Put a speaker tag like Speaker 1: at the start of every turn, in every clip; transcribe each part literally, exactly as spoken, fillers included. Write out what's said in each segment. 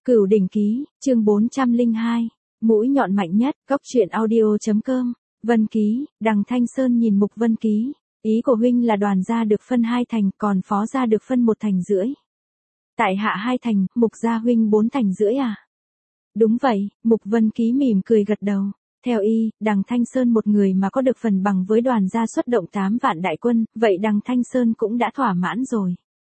Speaker 1: Cửu đỉnh ký, chương bốn trăm lẻ hai, mũi nhọn mạnh nhất, góc truyện audio.com, Vân Ký, Đằng Thanh Sơn nhìn Mục Vân Ký, ý của huynh là Đoàn gia được phân hai thành, còn Phó gia được phân một thành rưỡi. Tại hạ hai thành, Mục gia huynh bốn thành rưỡi à? Đúng vậy, Mục Vân Ký mỉm cười gật đầu. Theo y, Đằng Thanh Sơn một người mà có được phần bằng với Đoàn gia xuất động tám vạn đại quân, vậy Đằng Thanh Sơn cũng đã thỏa mãn rồi.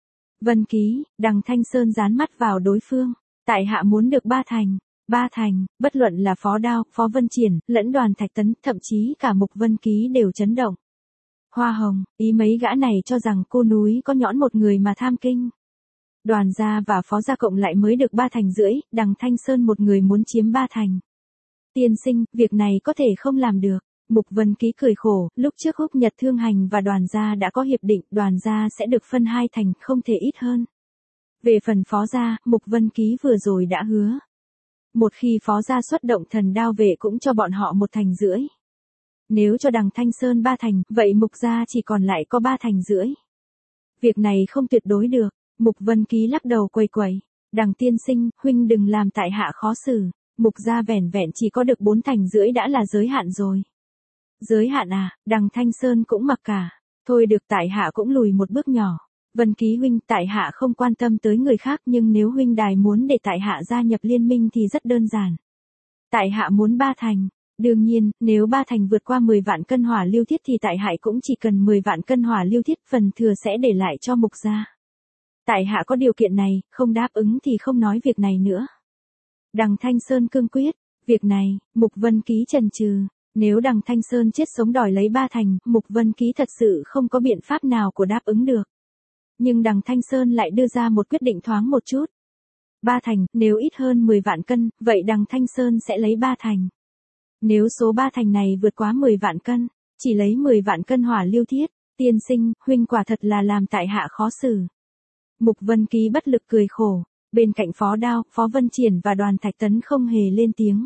Speaker 1: Vân Ký, Đằng Thanh Sơn dán mắt vào đối phương. Tại hạ muốn được ba thành, ba thành, bất luận là Phó Đao, Phó Vân Triển, lẫn Đoàn Thạch Tấn, thậm chí cả Mục Vân Ký đều chấn động. Hoa hồng, ý mấy gã này cho rằng cô núi có nhõn một người mà tham kinh. Đoàn gia và Phó gia cộng lại mới được ba thành rưỡi, Đằng Thanh Sơn một người muốn chiếm ba thành. Tiên sinh, việc này có thể không làm được. Mục Vân Ký cười khổ, lúc trước Húc Nhật Thương Hành và Đoàn gia đã có hiệp định, Đoàn gia sẽ được phân hai thành, không thể ít hơn. Về phần Phó gia, Mục Vân Ký vừa rồi đã hứa. Một khi Phó gia xuất động thần đao vệ cũng cho bọn họ một thành rưỡi. Nếu cho Đằng Thanh Sơn ba thành, vậy Mục gia chỉ còn lại có ba thành rưỡi. Việc này không tuyệt đối được. Mục Vân Ký lắc đầu quầy quầy. Đằng tiên sinh, huynh đừng làm tại hạ khó xử. Mục gia vẻn vẹn chỉ có được bốn thành rưỡi đã là giới hạn rồi. Giới hạn à? Đằng Thanh Sơn cũng mặc cả. Thôi được, tại hạ cũng lùi một bước nhỏ. Vân Ký huynh, tại hạ không quan tâm tới người khác, nhưng nếu huynh đài muốn để tại hạ gia nhập liên minh thì rất đơn giản. Tại hạ muốn ba thành. Đương nhiên, nếu ba thành vượt qua mười vạn cân hỏa lưu thiết thì tại hạ cũng chỉ cần mười vạn cân hỏa lưu thiết, phần thừa sẽ để lại cho Mục gia. Tại hạ có điều kiện này, không đáp ứng thì không nói việc này nữa. Đằng Thanh Sơn cương quyết, việc này, Mục Vân Ký chần chừ. Nếu Đằng Thanh Sơn chết sống đòi lấy ba thành, Mục Vân Ký thật sự không có biện pháp nào của đáp ứng được. Nhưng Đằng Thanh Sơn lại đưa ra một quyết định thoáng một chút. Ba thành, nếu ít hơn mười vạn cân, vậy Đằng Thanh Sơn sẽ lấy ba thành. Nếu số ba thành này vượt quá mười vạn cân, chỉ lấy mười vạn cân hỏa lưu thiết, tiên sinh, huynh quả thật là làm tại hạ khó xử. Mục Vân Ký bất lực cười khổ, bên cạnh Phó Đao, Phó Vân Triển và Đoàn Thạch Tấn không hề lên tiếng.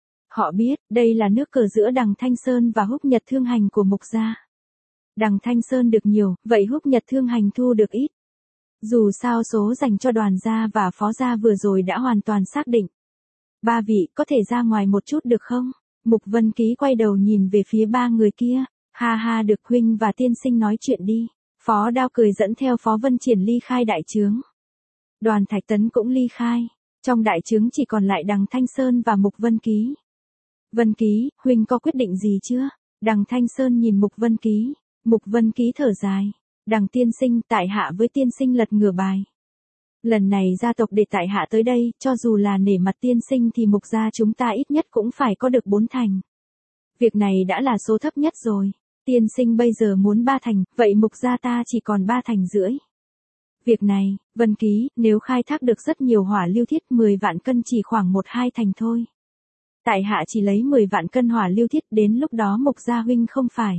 Speaker 1: Họ biết, đây là nước cờ giữa Đằng Thanh Sơn và Húc Nhật Thương Hành của Mục gia. Đằng Thanh Sơn được nhiều, vậy Húc Nhật Thương Hành thu được ít. Dù sao số dành cho Đoàn gia và Phó gia vừa rồi đã hoàn toàn xác định. Ba vị, có thể ra ngoài một chút được không? Mục Vân Ký quay đầu nhìn về phía ba người kia. Ha ha, được, huynh và tiên sinh nói chuyện đi. Phó Đao cười dẫn theo Phó Vân Triển ly khai đại trướng. Đoàn Thạch Tấn cũng ly khai. Trong đại trướng chỉ còn lại Đằng Thanh Sơn và Mục Vân Ký. Vân Ký, huynh có quyết định gì chưa? Đằng Thanh Sơn nhìn Mục Vân Ký. Mục Vân Ký thở dài. Đằng tiên sinh, tại hạ với tiên sinh lật ngửa bài. Lần này gia tộc để tại hạ tới đây, cho dù là nể mặt tiên sinh thì Mục gia chúng ta ít nhất cũng phải có được bốn thành. Việc này đã là số thấp nhất rồi. Tiên sinh bây giờ muốn ba thành, vậy Mục gia ta chỉ còn ba thành rưỡi. Việc này, Vân Ký, nếu khai thác được rất nhiều hỏa lưu thiết, mười vạn cân chỉ khoảng một hai thành thôi. Tại hạ chỉ lấy mười vạn cân hỏa lưu thiết, đến lúc đó Mục gia huynh không phải.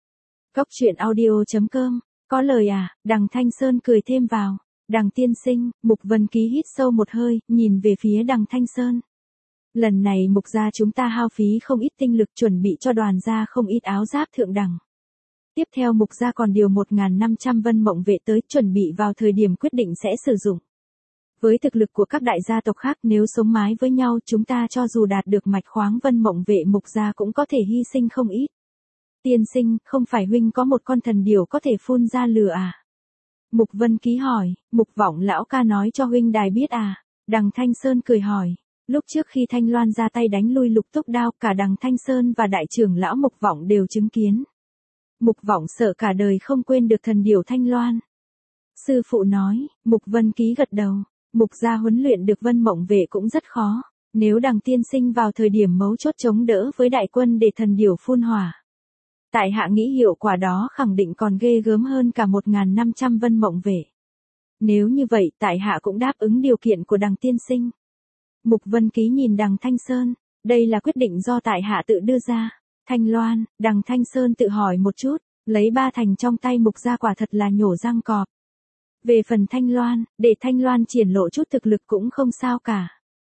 Speaker 1: Góc truyện audio.com, có lời à? Đằng Thanh Sơn cười thêm vào. Đằng tiên sinh, Mục Vân Ký hít sâu một hơi, nhìn về phía Đằng Thanh Sơn. Lần này Mục gia chúng ta hao phí không ít tinh lực, chuẩn bị cho Đoàn gia không ít áo giáp thượng đẳng. Tiếp theo Mục gia còn điều một nghìn năm trăm vân mộng vệ tới, chuẩn bị vào thời điểm quyết định sẽ sử dụng. Với thực lực của các đại gia tộc khác, nếu sống mái với nhau, chúng ta cho dù đạt được mạch khoáng vân mộng vệ, Mục gia cũng có thể hy sinh không ít. Tiên sinh, không phải huynh có một con thần điểu có thể phun ra lửa à? Mục Vân Ký hỏi. Mục Vọng lão ca nói cho huynh đài biết à? Đằng Thanh Sơn cười hỏi. Lúc trước khi Thanh Loan ra tay đánh lui Lục Túc Đao, cả Đằng Thanh Sơn và đại trưởng lão Mục Vọng đều chứng kiến. Mục Vọng sợ cả đời không quên được thần điểu Thanh Loan. Sư phụ nói. Mục Vân Ký gật đầu. Mục gia huấn luyện được vân mộng vệ cũng rất khó. Nếu Đằng tiên sinh vào thời điểm mấu chốt chống đỡ với đại quân để thần điểu phun hỏa, tại hạ nghĩ hiệu quả đó khẳng định còn ghê gớm hơn cả một nghìn năm trăm vân mộng vệ. Nếu như vậy, tại hạ cũng đáp ứng điều kiện của Đằng tiên sinh. Mục Vân Ký nhìn Đằng Thanh Sơn. Đây là quyết định do tại hạ tự đưa ra. Thanh Loan, Đằng Thanh Sơn tự hỏi một chút, lấy ba thành trong tay Mục gia quả thật là nhổ răng cọp. Về phần Thanh Loan, để Thanh Loan triển lộ chút thực lực cũng không sao cả.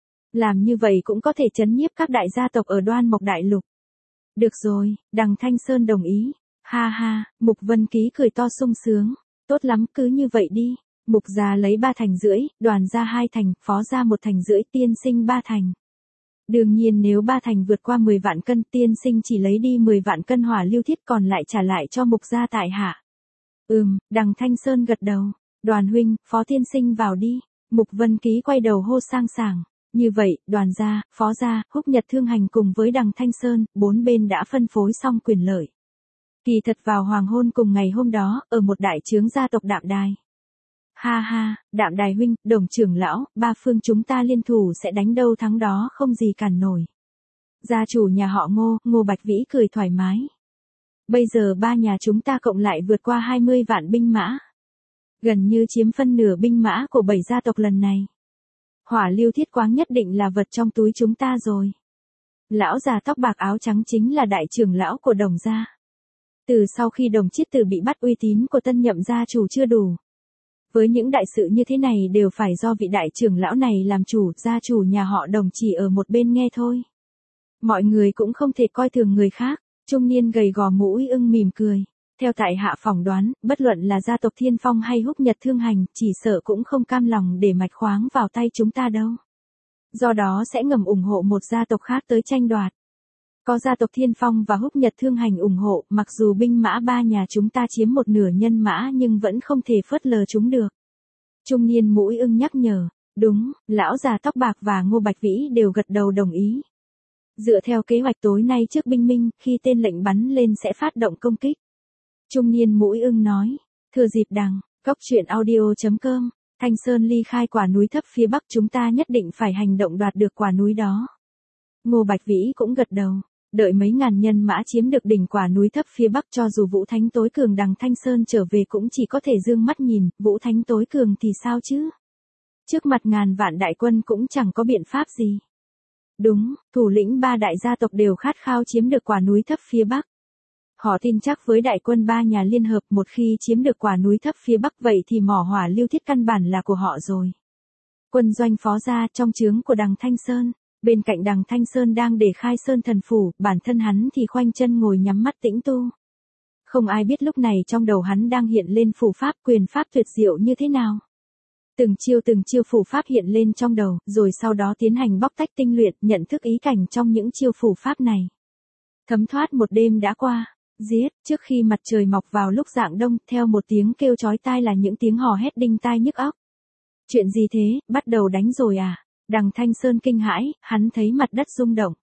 Speaker 1: Làm như vậy cũng có thể trấn nhiếp các đại gia tộc ở Đoan Mộc Đại Lục. Được rồi, Đằng Thanh Sơn đồng ý. Ha ha, Mục Vân Ký cười to sung sướng. Tốt lắm, cứ như vậy đi. Mục gia lấy ba thành rưỡi, Đoàn gia hai thành, Phó gia một thành rưỡi, Tiên Sinh ba thành. Đương nhiên nếu ba thành vượt qua mười vạn cân, Tiên Sinh chỉ lấy đi mười vạn cân hỏa lưu thiết còn lại trả lại cho Mục gia tại hạ. Ừm, Đằng Thanh Sơn gật đầu. Đoàn huynh, Phó Tiên Sinh vào đi. Mục Vân Ký quay đầu hô sang sảng. Như vậy, Đoàn gia, Phó gia, Húc Nhật Thương Hành cùng với Đằng Thanh Sơn, bốn bên đã phân phối xong quyền lợi. Kỳ thật vào hoàng hôn cùng ngày hôm đó, ở một đại trướng gia tộc Đạm Đài. Ha ha, Đạm Đài huynh, Đồng trưởng lão, ba phương chúng ta liên thủ sẽ đánh đâu thắng đó không gì cản nổi. Gia chủ nhà họ Ngô, Ngô Bạch Vĩ cười thoải mái. Bây giờ ba nhà chúng ta cộng lại vượt qua hai mươi vạn binh mã. Gần như chiếm phân nửa binh mã của bảy gia tộc lần này. Hỏa lưu thiết quáng nhất định là vật trong túi chúng ta rồi. Lão già tóc bạc áo trắng chính là đại trưởng lão của Đồng gia. Từ sau khi Đồng Chiết Tử bị bắt, uy tín của tân nhậm gia chủ chưa đủ. Với những đại sự như thế này đều phải do vị đại trưởng lão này làm chủ, gia chủ nhà họ Đồng chỉ ở một bên nghe thôi. Mọi người cũng không thể coi thường người khác. Trung niên gầy gò mũi ưng mỉm cười. Theo tại hạ phỏng đoán, bất luận là gia tộc Thiên Phong hay Húc Nhật Thương Hành, chỉ sợ cũng không cam lòng để mạch khoáng vào tay chúng ta đâu. Do đó sẽ ngầm ủng hộ một gia tộc khác tới tranh đoạt. Có gia tộc Thiên Phong và Húc Nhật Thương Hành ủng hộ, mặc dù binh mã ba nhà chúng ta chiếm một nửa nhân mã nhưng vẫn không thể phớt lờ chúng được. Trung niên mũi ưng nhắc nhở. Đúng, lão già tóc bạc và Ngô Bạch Vĩ đều gật đầu đồng ý. Dựa theo kế hoạch tối nay trước bình minh, khi tên lệnh bắn lên sẽ phát động công kích. Trung niên mũi ưng nói. Thừa dịp đằng, cóc truyện audio chấm com, Thanh Sơn ly khai quả núi thấp phía bắc, chúng ta nhất định phải hành động đoạt được quả núi đó. Ngô Bạch Vĩ cũng gật đầu. Đợi mấy ngàn nhân mã chiếm được đỉnh quả núi thấp phía bắc, cho dù Vũ Thánh tối cường Đằng Thanh Sơn trở về cũng chỉ có thể dương mắt nhìn. Vũ Thánh tối cường thì sao chứ? Trước mặt ngàn vạn đại quân cũng chẳng có biện pháp gì. Đúng, thủ lĩnh ba đại gia tộc đều khát khao chiếm được quả núi thấp phía bắc. Họ tin chắc với đại quân ba nhà liên hợp, một khi chiếm được quả núi thấp phía bắc vậy thì mỏ hỏa lưu thiết căn bản là của họ rồi. Quân doanh Phó gia trong trướng của Đằng Thanh Sơn. Bên cạnh Đằng Thanh Sơn đang để khai sơn thần phủ, bản thân hắn thì khoanh chân ngồi nhắm mắt tĩnh tu. Không ai biết lúc này trong đầu hắn đang hiện lên phù pháp, quyền pháp tuyệt diệu như thế nào. Từng chiêu từng chiêu phù pháp hiện lên trong đầu, rồi sau đó tiến hành bóc tách tinh luyện, nhận thức ý cảnh trong những chiêu phù pháp này. Thấm thoát một đêm đã qua, giết, trước khi mặt trời mọc vào lúc rạng đông, theo một tiếng kêu chói tai là những tiếng hò hét đinh tai nhức óc. Chuyện gì thế, bắt đầu đánh rồi à? Đằng Thanh Sơn kinh hãi, hắn thấy mặt đất rung động.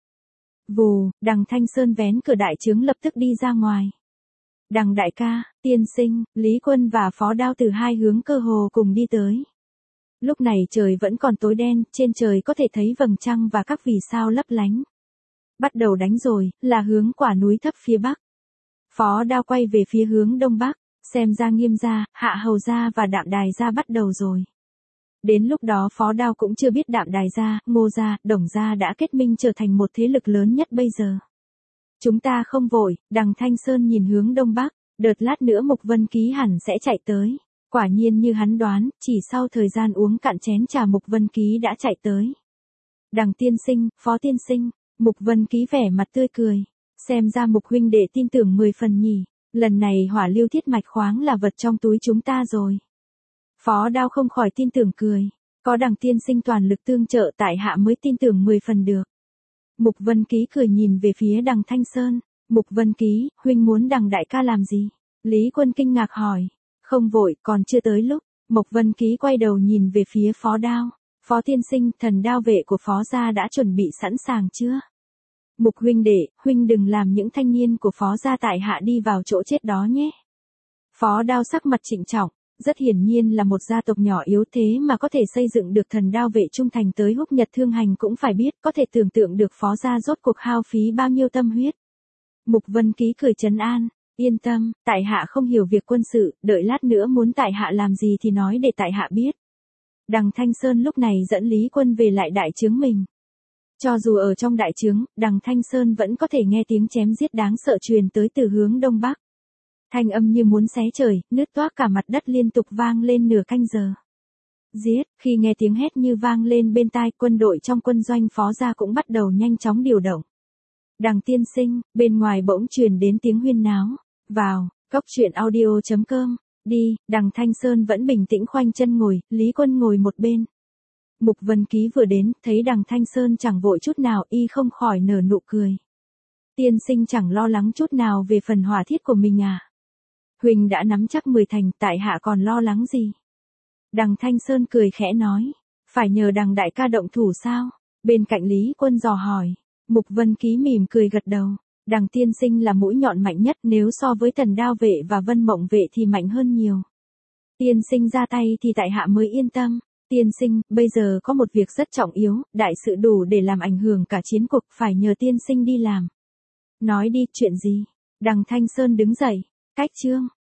Speaker 1: Vù, Đằng Thanh Sơn vén cửa đại trướng lập tức đi ra ngoài. Đằng đại ca, Tiên Sinh, Lý Quân và Phó Đao từ hai hướng cơ hồ cùng đi tới. Lúc này trời vẫn còn tối đen, trên trời có thể thấy vầng trăng và các vì sao lấp lánh. Bắt đầu đánh rồi, là hướng quả núi thấp phía bắc. Phó Đao quay về phía hướng đông bắc, xem ra Nghiêm gia, Hạ Hầu gia và Đạm Đài gia bắt đầu rồi. Đến lúc đó Phó Đao cũng chưa biết Đạm Đài gia, Ngô gia, Đồng gia đã kết minh trở thành một thế lực lớn nhất bây giờ. Chúng ta không vội, Đằng Thanh Sơn nhìn hướng đông bắc, đợt lát nữa Mục Vân Ký hẳn sẽ chạy tới. Quả nhiên như hắn đoán, chỉ sau thời gian uống cạn chén trà Mục Vân Ký đã chạy tới. Đằng tiên sinh, Phó tiên sinh, Mục Vân Ký vẻ mặt tươi cười. Xem ra Mục huynh đệ tin tưởng mười phần nhỉ, lần này hỏa lưu thiết mạch khoáng là vật trong túi chúng ta rồi. Phó Đao không khỏi tin tưởng cười. Có Đằng tiên sinh toàn lực tương trợ tại hạ mới tin tưởng mười phần được. Mục Vân Ký cười nhìn về phía Đằng Thanh Sơn. Mục Vân Ký, huynh muốn Đằng đại ca làm gì? Lý Quân kinh ngạc hỏi. Không vội, còn chưa tới lúc. Mục Vân Ký quay đầu nhìn về phía Phó Đao. Phó tiên sinh, thần đao vệ của Phó gia đã chuẩn bị sẵn sàng chưa? Mục huynh đệ, huynh đừng làm những thanh niên của Phó gia tại hạ đi vào chỗ chết đó nhé. Phó Đao sắc mặt trịnh trọng. Rất hiển nhiên là một gia tộc nhỏ yếu thế mà có thể xây dựng được thần đao vệ trung thành tới Húc Nhật Thương Hành cũng phải biết, có thể tưởng tượng được Phó gia rốt cuộc hao phí bao nhiêu tâm huyết. Mục Vân Ký cười trấn an, yên tâm, tại hạ không hiểu việc quân sự, đợi lát nữa muốn tại hạ làm gì thì nói để tại hạ biết. Đằng Thanh Sơn lúc này dẫn Lý Quân về lại đại trướng mình. Cho dù ở trong đại trướng, Đằng Thanh Sơn vẫn có thể nghe tiếng chém giết đáng sợ truyền tới từ hướng đông bắc. Thanh âm như muốn xé trời, nứt toác cả mặt đất liên tục vang lên nửa canh giờ. Giết, khi nghe tiếng hét như vang lên bên tai, quân đội trong quân doanh Phó gia cũng bắt đầu nhanh chóng điều động. Đằng tiên sinh, bên ngoài bỗng truyền đến tiếng huyên náo. Vào, cóc truyện audio chấm com. Đi, đằng Thanh Sơn vẫn bình tĩnh khoanh chân ngồi, Lý Quân ngồi một bên. Mục Vân Ký vừa đến, thấy đằng Thanh Sơn chẳng vội chút nào, y không khỏi nở nụ cười. Tiên sinh chẳng lo lắng chút nào về phần hỏa thiết của mình à? Huỳnh đã nắm chắc mười thành, tại hạ còn lo lắng gì? Đằng Thanh Sơn cười khẽ nói, phải nhờ đằng đại ca động thủ sao? Bên cạnh Lý Quân dò hỏi. Mục Vân Ký mỉm cười gật đầu. Đằng tiên sinh là mũi nhọn mạnh nhất, nếu so với Thần Đao vệ và Vân Mộng vệ thì mạnh hơn nhiều. Tiên sinh ra tay thì tại hạ mới yên tâm. Tiên sinh, bây giờ có một việc rất trọng yếu, đại sự đủ để làm ảnh hưởng cả chiến cuộc, phải nhờ tiên sinh đi làm. Nói đi, chuyện gì? Đằng Thanh Sơn đứng dậy. Cách chương.